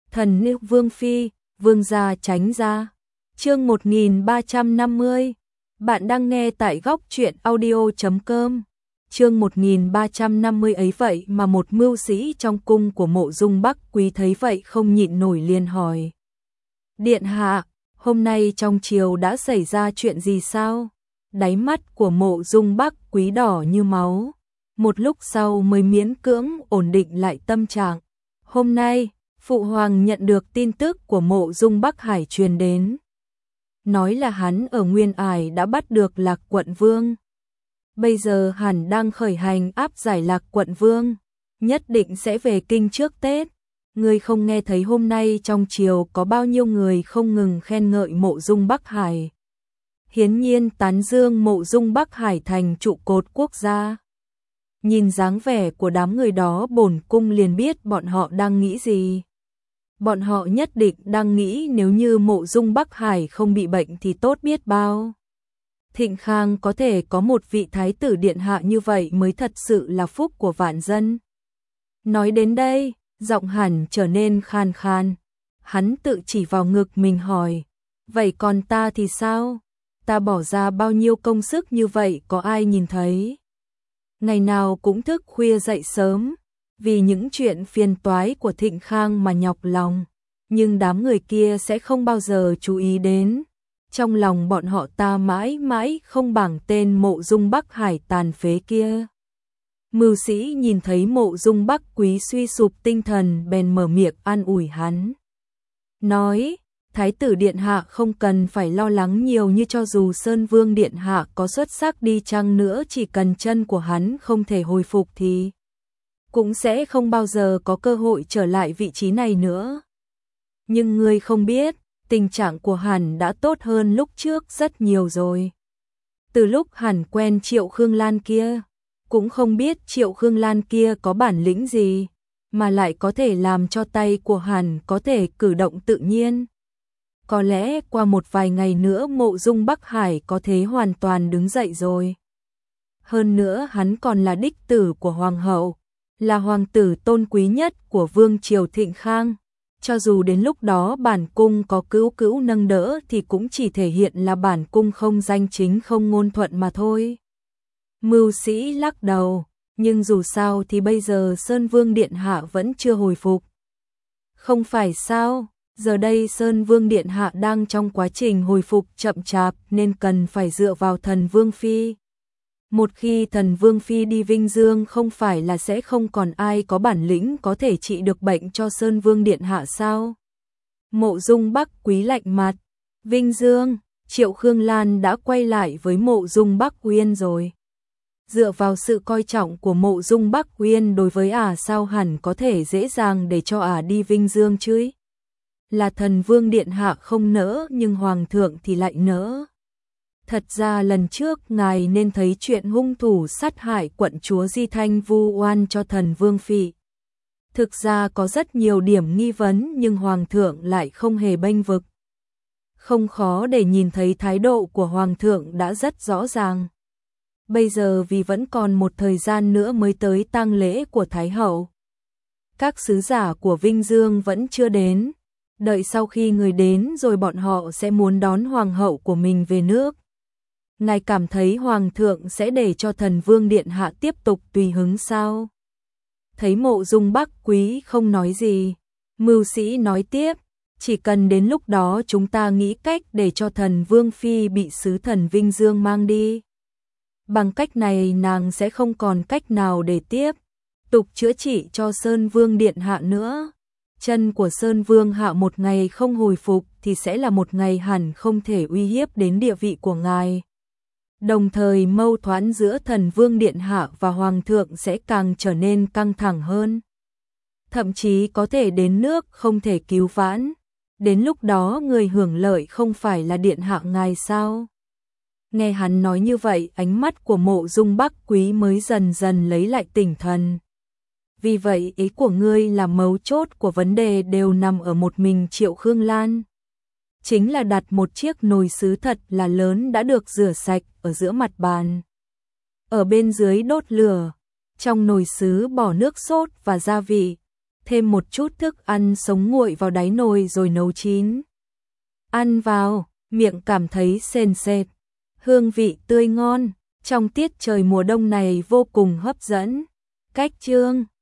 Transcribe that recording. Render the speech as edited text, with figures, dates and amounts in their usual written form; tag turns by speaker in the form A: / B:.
A: Thần nữ Vương Phi, Vương gia tránh ra. Chương 1350. Bạn đang nghe tại góc truyện audio.com. Chương 1350 ấy vậy mà một mưu sĩ trong cung của Mộ Dung Bắc Quý thấy vậy không nhịn nổi liền hỏi. Điện hạ, hôm nay trong triều đã xảy ra chuyện gì sao? Đáy mắt của Mộ Dung Bắc Quý đỏ như máu. Một lúc sau mới miễn cưỡng ổn định lại tâm trạng. Hôm nay, Phụ Hoàng nhận được tin tức của Mộ Dung Bắc Hải truyền đến. Nói là hắn ở Nguyên Ải đã bắt được Lạc Quận Vương. Bây giờ hắn đang khởi hành áp giải Lạc Quận Vương. Nhất định sẽ về kinh trước Tết. Ngươi không nghe thấy hôm nay trong triều có bao nhiêu người không ngừng khen ngợi Mộ Dung Bắc Hải. Hiến nhiên tán dương Mộ Dung Bắc Hải thành trụ cột quốc gia. Nhìn dáng vẻ của đám người đó bổn cung liền biết bọn họ đang nghĩ gì. Bọn họ nhất định đang nghĩ nếu như Mộ Dung Bắc Hải không bị bệnh thì tốt biết bao. Thịnh Khang có thể có một vị thái tử điện hạ như vậy mới thật sự là phúc của vạn dân. Nói đến đây, giọng hắn trở nên khan khan. Hắn tự chỉ vào ngực mình hỏi, vậy còn ta thì sao? Ta bỏ ra bao nhiêu công sức như vậy có ai nhìn thấy? Ngày nào cũng thức khuya dậy sớm, vì những chuyện phiền toái của Thịnh Khang mà nhọc lòng, nhưng đám người kia sẽ không bao giờ chú ý đến. Trong lòng bọn họ ta mãi mãi không bằng tên Mộ Dung Bắc Hải tàn phế kia. Mưu sĩ nhìn thấy Mộ Dung Bắc Quý suy sụp tinh thần bèn mở miệng an ủi hắn. Nói, Thái tử Điện Hạ không cần phải lo lắng nhiều, như cho dù Sơn Vương Điện Hạ có xuất sắc đi chăng nữa, chỉ cần chân của hắn không thể hồi phục thì cũng sẽ không bao giờ có cơ hội trở lại vị trí này nữa. Nhưng ngươi không biết, tình trạng của hắn đã tốt hơn lúc trước rất nhiều rồi. Từ lúc hắn quen Triệu Khương Lan kia, cũng không biết Triệu Khương Lan kia có bản lĩnh gì, mà lại có thể làm cho tay của hắn có thể cử động tự nhiên. Có lẽ qua một vài ngày nữa Mộ Dung Bắc Hải có thể hoàn toàn đứng dậy rồi. Hơn nữa hắn còn là đích tử của Hoàng hậu, là hoàng tử tôn quý nhất của Vương triều Thịnh Khang. Cho dù đến lúc đó bản cung có cữu cữu nâng đỡ thì cũng chỉ thể hiện là bản cung không danh chính không ngôn thuận mà thôi. Mưu sĩ lắc đầu, nhưng dù sao thì bây giờ Sơn Vương Điện Hạ vẫn chưa hồi phục. Không phải sao, giờ đây Sơn Vương Điện Hạ đang trong quá trình hồi phục chậm chạp nên cần phải dựa vào Thần Vương Phi. Một khi Thần Vương Phi đi Vinh Dương không phải là sẽ không còn ai có bản lĩnh có thể trị được bệnh cho Sơn Vương Điện Hạ sao? Mộ Dung Bắc Quý lạnh mặt. Vinh Dương, Triệu Khương Lan đã quay lại với Mộ Dung Bắc Uyên rồi. Dựa vào sự coi trọng của Mộ Dung Bắc Uyên đối với sao hẳn có thể dễ dàng để cho đi Vinh Dương chứ? Là Thần Vương Điện Hạ không nỡ nhưng Hoàng thượng thì lại nỡ. Thật ra lần trước ngài nên thấy chuyện hung thủ sát hại quận chúa Di Thanh vu oan cho Thần Vương Phi. Thực ra có rất nhiều điểm nghi vấn nhưng Hoàng thượng lại không hề bênh vực. Không khó để nhìn thấy thái độ của Hoàng thượng đã rất rõ ràng. Bây giờ vì vẫn còn một thời gian nữa mới tới tang lễ của Thái hậu. Các sứ giả của Vinh Dương vẫn chưa đến. Đợi sau khi người đến rồi bọn họ sẽ muốn đón Hoàng hậu của mình về nước. Ngài cảm thấy Hoàng thượng sẽ để cho Thần Vương Điện Hạ tiếp tục tùy hứng sao? Thấy Mộ Dung Bắc Quý không nói gì, mưu sĩ nói tiếp, chỉ cần đến lúc đó chúng ta nghĩ cách để cho Thần Vương Phi bị sứ thần Vinh Dương mang đi. Bằng cách này nàng sẽ không còn cách nào để tiếp tục chữa trị cho Sơn Vương Điện Hạ nữa. Chân của Sơn Vương Hạ một ngày không hồi phục thì sẽ là một ngày hẳn không thể uy hiếp đến địa vị của ngài. Đồng thời mâu thuẫn giữa Thần Vương Điện Hạ và Hoàng thượng sẽ càng trở nên căng thẳng hơn. Thậm chí có thể đến nước không thể cứu vãn. Đến lúc đó người hưởng lợi không phải là Điện Hạ ngài sao? Nghe hắn nói như vậy, ánh mắt của Mộ Dung Bắc Quý mới dần dần lấy lại tinh thần. Vì vậy ý của ngươi là mấu chốt của vấn đề đều nằm ở một mình Triệu Khương Lan. Chính là đặt một chiếc nồi sứ thật là lớn đã được rửa sạch ở giữa mặt bàn. Ở bên dưới đốt lửa, trong nồi sứ bỏ nước sốt và gia vị, thêm một chút thức ăn sống nguội vào đáy nồi rồi nấu chín. Ăn vào, miệng cảm thấy sền sệt, hương vị tươi ngon, trong tiết trời mùa đông này vô cùng hấp dẫn. Cách chương